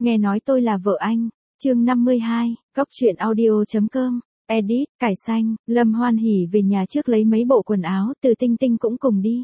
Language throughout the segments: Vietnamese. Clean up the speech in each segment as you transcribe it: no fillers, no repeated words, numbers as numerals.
nghe nói tôi là vợ anh. Chương 52, Cóc truyện audio.com. Edit, cải xanh, Lâm Hoan Hỉ về nhà trước lấy mấy bộ quần áo, Từ Tinh Tinh cũng cùng đi.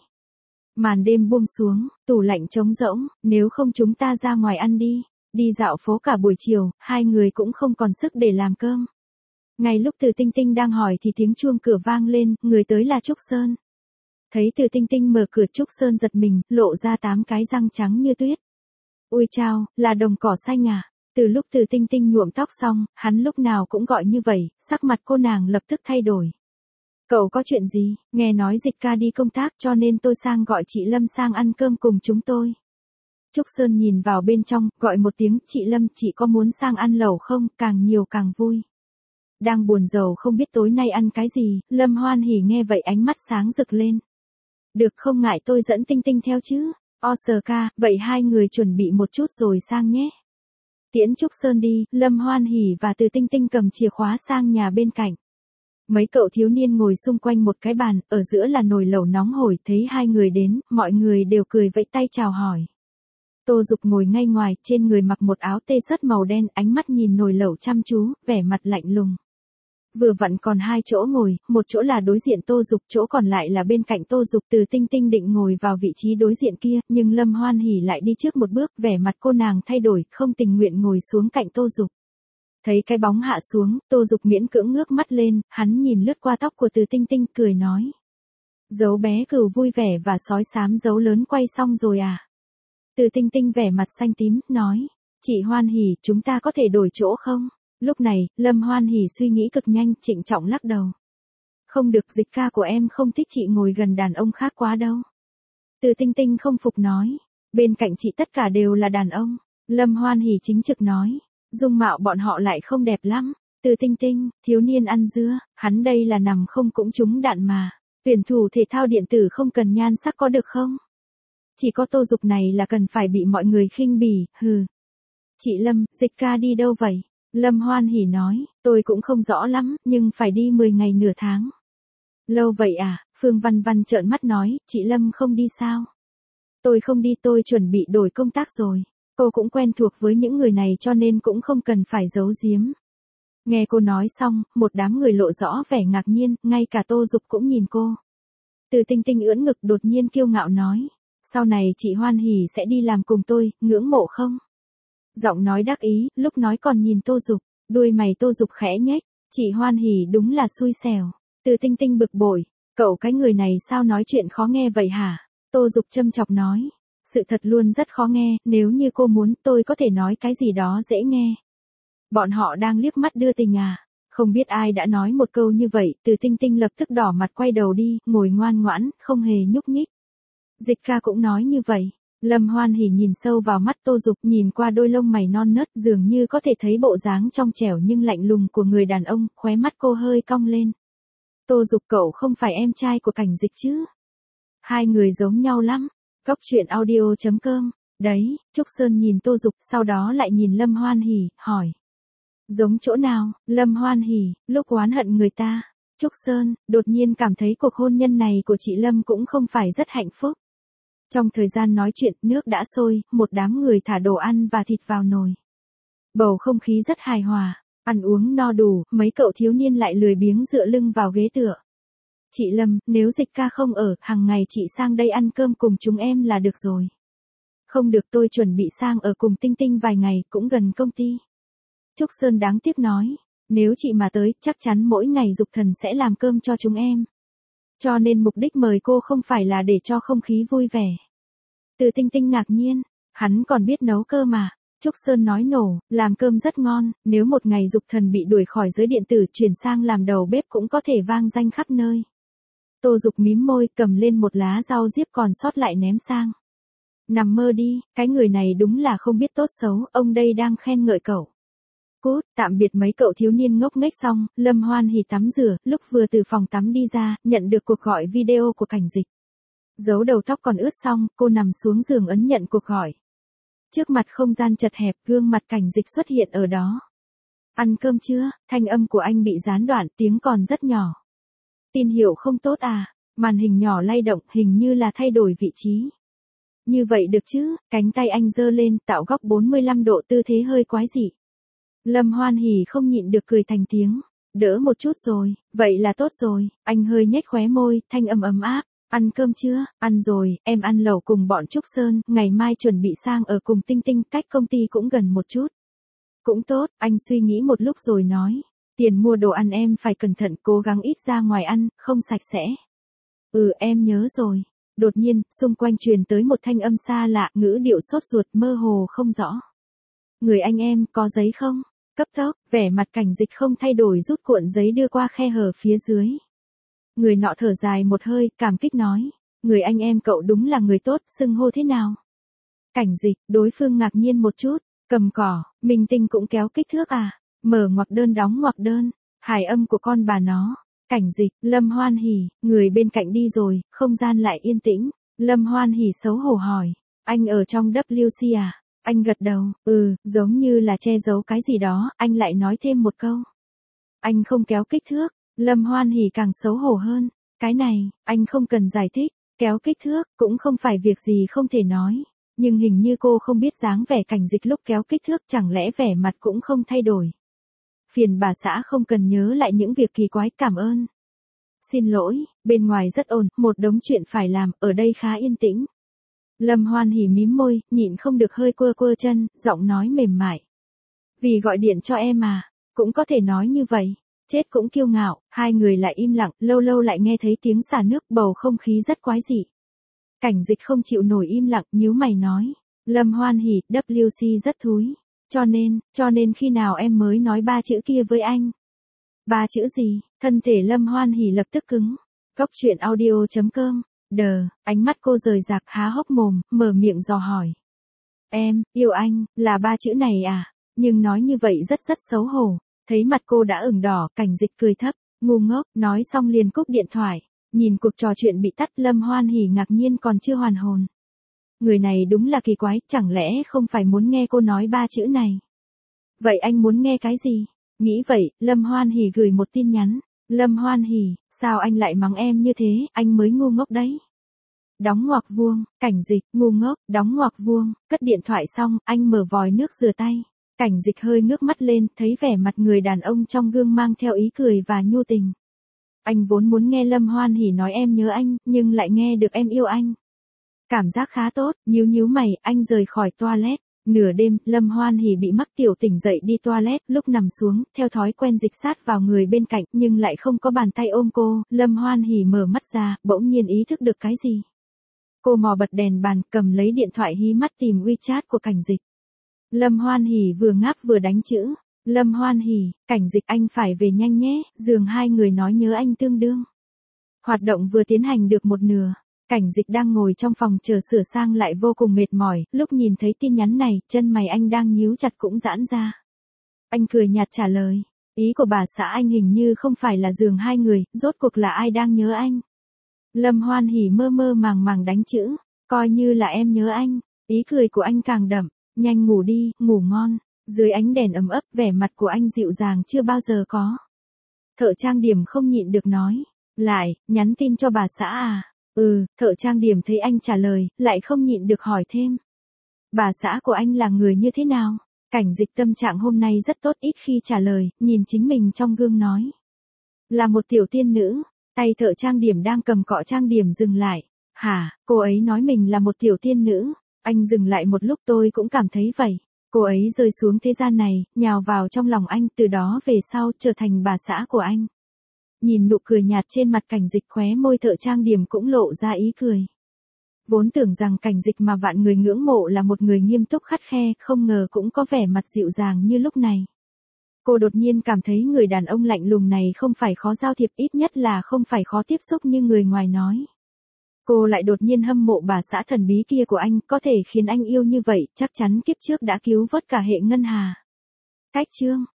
Màn đêm buông xuống, tủ lạnh trống rỗng, nếu không chúng ta ra ngoài ăn đi. Đi dạo phố cả buổi chiều, hai người cũng không còn sức để làm cơm. Ngay lúc Từ Tinh Tinh đang hỏi thì tiếng chuông cửa vang lên, người tới là Trúc Sơn. Thấy Từ Tinh Tinh mở cửa, Trúc Sơn giật mình, lộ ra 8 cái răng trắng như tuyết. Ôi chao, là Đồng Cỏ Xanh à? Từ lúc Từ Tinh Tinh nhuộm tóc xong, hắn lúc nào cũng gọi như vậy, sắc mặt cô nàng lập tức thay đổi. Cậu có chuyện gì? Nghe nói Dịch ca đi công tác cho nên tôi sang gọi chị Lâm sang ăn cơm cùng chúng tôi. Trúc Sơn nhìn vào bên trong, gọi một tiếng, chị Lâm, chị có muốn sang ăn lẩu không? Càng nhiều càng vui. Đang buồn rầu không biết tối nay ăn cái gì, Lâm Hoan Hỉ nghe vậy ánh mắt sáng rực lên. Được, không ngại tôi dẫn Tinh Tinh theo chứ? Oscar, vậy hai người chuẩn bị một chút rồi sang nhé. Tiễn Trúc Sơn đi, Lâm Hoan Hỉ và Từ Tinh Tinh cầm chìa khóa sang nhà bên cạnh. Mấy cậu thiếu niên ngồi xung quanh một cái bàn, ở giữa là nồi lẩu nóng hổi, thấy hai người đến, mọi người đều cười vẫy tay chào hỏi. Tô Dục ngồi ngay ngoài, trên người mặc một áo t-shirt màu đen, ánh mắt nhìn nồi lẩu chăm chú, vẻ mặt lạnh lùng. Vừa vặn còn hai chỗ ngồi, một chỗ là đối diện Tô Dục, chỗ còn lại là bên cạnh Tô Dục. Từ Tinh Tinh định ngồi vào vị trí đối diện kia, nhưng Lâm Hoan Hỉ lại đi trước một bước, vẻ mặt cô nàng thay đổi, không tình nguyện ngồi xuống cạnh Tô Dục. Thấy cái bóng hạ xuống, Tô Dục miễn cưỡng ngước mắt lên, hắn nhìn lướt qua tóc của Từ Tinh Tinh, cười nói. Dấu bé cừu vui vẻ và sói xám dấu lớn quay xong rồi à? Từ Tinh Tinh vẻ mặt xanh tím, nói. Chị Hoan Hỉ, chúng ta có thể đổi chỗ không? Lúc này, Lâm Hoan Hỉ suy nghĩ cực nhanh, trịnh trọng lắc đầu. Không được, Dịch ca của em không thích chị ngồi gần đàn ông khác quá đâu. Từ Tinh Tinh không phục nói. Bên cạnh chị tất cả đều là đàn ông. Lâm Hoan Hỉ chính trực nói. Dung mạo bọn họ lại không đẹp lắm. Từ Tinh Tinh, thiếu niên ăn dưa, hắn đây là nằm không cũng trúng đạn mà. Tuyển thủ thể thao điện tử không cần nhan sắc có được không? Chỉ có Tô Dục này là cần phải bị mọi người khinh bỉ, hừ. Chị Lâm, Dịch ca đi đâu vậy? Lâm Hoan Hỉ nói, tôi cũng không rõ lắm, nhưng phải đi 10 ngày nửa tháng. Lâu vậy à? Phương Văn Văn trợn mắt nói, chị Lâm không đi sao? Tôi không đi, tôi chuẩn bị đổi công tác rồi. Cô cũng quen thuộc với những người này cho nên cũng không cần phải giấu giếm. Nghe cô nói xong, một đám người lộ rõ vẻ ngạc nhiên, ngay cả Tô Dục cũng nhìn cô. Từ Tinh Tinh ưỡn ngực đột nhiên kiêu ngạo nói, sau này chị Hoan Hỉ sẽ đi làm cùng tôi, ngưỡng mộ không? Giọng nói đắc ý, lúc nói còn nhìn Tô Dục, đuôi mày Tô Dục khẽ nhếch, chị Hoan Hỉ đúng là xui xẻo. Từ Tinh Tinh bực bội, cậu cái người này sao nói chuyện khó nghe vậy hả? Tô Dục châm chọc nói, sự thật luôn rất khó nghe, nếu như cô muốn tôi có thể nói cái gì đó dễ nghe. Bọn họ đang liếc mắt đưa tình à? Không biết ai đã nói một câu như vậy, Từ Tinh Tinh lập tức đỏ mặt quay đầu đi, ngồi ngoan ngoãn, không hề nhúc nhích. Dịch ca cũng nói như vậy. Lâm Hoan Hỉ nhìn sâu vào mắt Tô Dục, nhìn qua đôi lông mày non nớt, dường như có thể thấy bộ dáng trong trẻo nhưng lạnh lùng của người đàn ông, khóe mắt cô hơi cong lên. Tô Dục, cậu không phải em trai của Cảnh Dịch chứ? Hai người giống nhau lắm. Cóc truyện audio.com. Đấy, Trúc Sơn nhìn Tô Dục, sau đó lại nhìn Lâm Hoan Hỉ, hỏi. Giống chỗ nào? Lâm Hoan Hỉ, lúc oán hận người ta. Trúc Sơn, đột nhiên cảm thấy cuộc hôn nhân này của chị Lâm cũng không phải rất hạnh phúc. Trong thời gian nói chuyện, nước đã sôi, một đám người thả đồ ăn và thịt vào nồi. Bầu không khí rất hài hòa, ăn uống no đủ, mấy cậu thiếu niên lại lười biếng dựa lưng vào ghế tựa. Chị Lâm, nếu Dịch ca không ở, hàng ngày chị sang đây ăn cơm cùng chúng em là được rồi. Không được, tôi chuẩn bị sang ở cùng Tinh Tinh vài ngày, cũng gần công ty. Trúc Sơn đáng tiếc nói, nếu chị mà tới, chắc chắn mỗi ngày Dục Thần sẽ làm cơm cho chúng em. Cho nên mục đích mời cô không phải là để cho không khí vui vẻ. Từ Tinh Tinh ngạc nhiên, hắn còn biết nấu cơm mà. Trúc Sơn nói nổ, làm cơm rất ngon, nếu một ngày Dục Thần bị đuổi khỏi giới điện tử chuyển sang làm đầu bếp cũng có thể vang danh khắp nơi. Tô Dục mím môi, cầm lên một lá rau diếp còn sót lại ném sang. Nằm mơ đi, cái người này đúng là không biết tốt xấu, ông đây đang khen ngợi cậu. Cút, tạm biệt mấy cậu thiếu niên ngốc nghếch xong, Lâm Hoan Hỉ tắm rửa, lúc vừa từ phòng tắm đi ra, nhận được cuộc gọi video của Cảnh Dịch. Giấu đầu tóc còn ướt xong, cô nằm xuống giường ấn nhận cuộc gọi. Trước mặt không gian chật hẹp, gương mặt Cảnh Dịch xuất hiện ở đó. Ăn cơm chưa? Thanh âm của anh bị gián đoạn, tiếng còn rất nhỏ. Tin hiệu không tốt à? Màn hình nhỏ lay động, hình như là thay đổi vị trí. Như vậy được chứ, cánh tay anh giơ lên tạo góc 45 độ tư thế hơi quái dị. Lâm Hoan Hỉ không nhịn được cười thành tiếng. Đỡ một chút rồi, vậy là tốt rồi, anh hơi nhếch khóe môi, thanh âm ấm áp. Ăn cơm chưa? Ăn rồi, em ăn lẩu cùng bọn Trúc Sơn, ngày mai chuẩn bị sang ở cùng Tinh Tinh, cách công ty cũng gần một chút. Cũng tốt, anh suy nghĩ một lúc rồi nói. Tiền mua đồ ăn em phải cẩn thận, cố gắng ít ra ngoài ăn, không sạch sẽ. Em nhớ rồi. Đột nhiên, xung quanh truyền tới một thanh âm xa lạ, ngữ điệu sốt ruột mơ hồ không rõ. Người anh em, có giấy không? Cấp tốc, vẻ mặt Cảnh Dịch không thay đổi rút cuộn giấy đưa qua khe hở phía dưới. Người nọ thở dài một hơi, cảm kích nói. Người anh em cậu đúng là người tốt, xưng hô thế nào? Cảnh Dịch, đối phương ngạc nhiên một chút, cầm cỏ, Minh Tinh cũng kéo kích thước à? Mở ngoặc đơn đóng ngoặc đơn, hài âm của con bà nó. Cảnh Dịch, Lâm Hoan Hỉ, người bên cạnh đi rồi, không gian lại yên tĩnh. Lâm Hoan Hỉ xấu hổ hỏi, anh ở trong WC à? Anh gật đầu, giống như là che giấu cái gì đó, anh lại nói thêm một câu. Anh không kéo kích thước, Lâm Hoan Hỉ càng xấu hổ hơn. Cái này, anh không cần giải thích, kéo kích thước, cũng không phải việc gì không thể nói. Nhưng hình như cô không biết dáng vẻ Cảnh Dịch lúc kéo kích thước, chẳng lẽ vẻ mặt cũng không thay đổi. Phiền bà xã không cần nhớ lại những việc kỳ quái, cảm ơn. Xin lỗi, bên ngoài rất ồn, một đống chuyện phải làm, ở đây khá yên tĩnh. Lâm Hoan Hỉ mím môi, nhịn không được hơi quơ quơ chân, giọng nói mềm mại. Vì gọi điện cho em à, cũng có thể nói như vậy. Chết cũng kiêu ngạo, hai người lại im lặng, lâu lâu lại nghe thấy tiếng xả nước, bầu không khí rất quái dị. Cảnh Dịch không chịu nổi im lặng, nhíu mày nói. Lâm Hoan Hỉ, WC rất thúi. Cho nên khi nào em mới nói 3 chữ kia với anh? 3 chữ gì? Thân thể Lâm Hoan Hỉ lập tức cứng. Cóc truyện audio.com. Ánh mắt cô rời rạc há hốc mồm, mở miệng dò hỏi. Em, yêu anh, là 3 chữ này à? Nhưng nói như vậy rất xấu hổ. Thấy mặt cô đã ửng đỏ, Cảnh Dịch cười thấp, ngu ngốc, nói xong liền cúp điện thoại. Nhìn cuộc trò chuyện bị tắt, Lâm Hoan Hỉ ngạc nhiên còn chưa hoàn hồn. Người này đúng là kỳ quái, chẳng lẽ không phải muốn nghe cô nói 3 chữ này? Vậy anh muốn nghe cái gì? Nghĩ vậy, Lâm Hoan Hỉ gửi một tin nhắn. Lâm Hoan Hỉ, sao anh lại mắng em như thế, anh mới ngu ngốc đấy. Đóng ngoặc vuông, Cảnh Dịch, ngu ngốc, đóng ngoặc vuông, cất điện thoại xong, anh mở vòi nước rửa tay. Cảnh Dịch hơi ngước mắt lên, thấy vẻ mặt người đàn ông trong gương mang theo ý cười và nhu tình. Anh vốn muốn nghe Lâm Hoan Hỉ nói em nhớ anh, nhưng lại nghe được em yêu anh. Cảm giác khá tốt, nhíu mày, anh rời khỏi toilet. Nửa đêm, Lâm Hoan Hỉ bị mắc tiểu tỉnh dậy đi toilet, lúc nằm xuống, theo thói quen dịch sát vào người bên cạnh, nhưng lại không có bàn tay ôm cô. Lâm Hoan Hỉ mở mắt ra, bỗng nhiên ý thức được cái gì. Cô mò bật đèn bàn, cầm lấy điện thoại hí mắt tìm WeChat của Cảnh Dịch. Lâm Hoan Hỉ vừa ngáp vừa đánh chữ. Lâm Hoan Hỉ, Cảnh Dịch anh phải về nhanh nhé, giường hai người nói nhớ anh tương đương. Hoạt động vừa tiến hành được một nửa. Cảnh Dịch đang ngồi trong phòng chờ sửa sang lại vô cùng mệt mỏi, lúc nhìn thấy tin nhắn này, chân mày anh đang nhíu chặt cũng giãn ra. Anh cười nhạt trả lời, ý của bà xã anh hình như không phải là giường hai người, rốt cuộc là ai đang nhớ anh. Lâm Hoan Hỉ mơ mơ màng màng đánh chữ, coi như là em nhớ anh, ý cười của anh càng đậm, nhanh ngủ đi, ngủ ngon, dưới ánh đèn ấm ấp vẻ mặt của anh dịu dàng chưa bao giờ có. Thợ trang điểm không nhịn được nói, lại, nhắn tin cho bà xã à? Thợ trang điểm thấy anh trả lời, lại không nhịn được hỏi thêm. Bà xã của anh là người như thế nào? Cảnh Dịch tâm trạng hôm nay rất tốt, ít khi trả lời, nhìn chính mình trong gương nói. Là một tiểu tiên nữ, tay thợ trang điểm đang cầm cọ trang điểm dừng lại. Hả, cô ấy nói mình là một tiểu tiên nữ. Anh dừng lại một lúc, tôi cũng cảm thấy vậy. Cô ấy rơi xuống thế gian này, nhào vào trong lòng anh, từ đó về sau trở thành bà xã của anh. Nhìn nụ cười nhạt trên mặt Cảnh Dịch, khóe môi thợ trang điểm cũng lộ ra ý cười. Vốn tưởng rằng Cảnh Dịch mà vạn người ngưỡng mộ là một người nghiêm túc khắt khe, không ngờ cũng có vẻ mặt dịu dàng như lúc này. Cô đột nhiên cảm thấy người đàn ông lạnh lùng này không phải khó giao thiệp, ít nhất là không phải khó tiếp xúc như người ngoài nói. Cô lại đột nhiên hâm mộ bà xã thần bí kia của anh, có thể khiến anh yêu như vậy, chắc chắn kiếp trước đã cứu vớt cả hệ ngân hà. Cách chương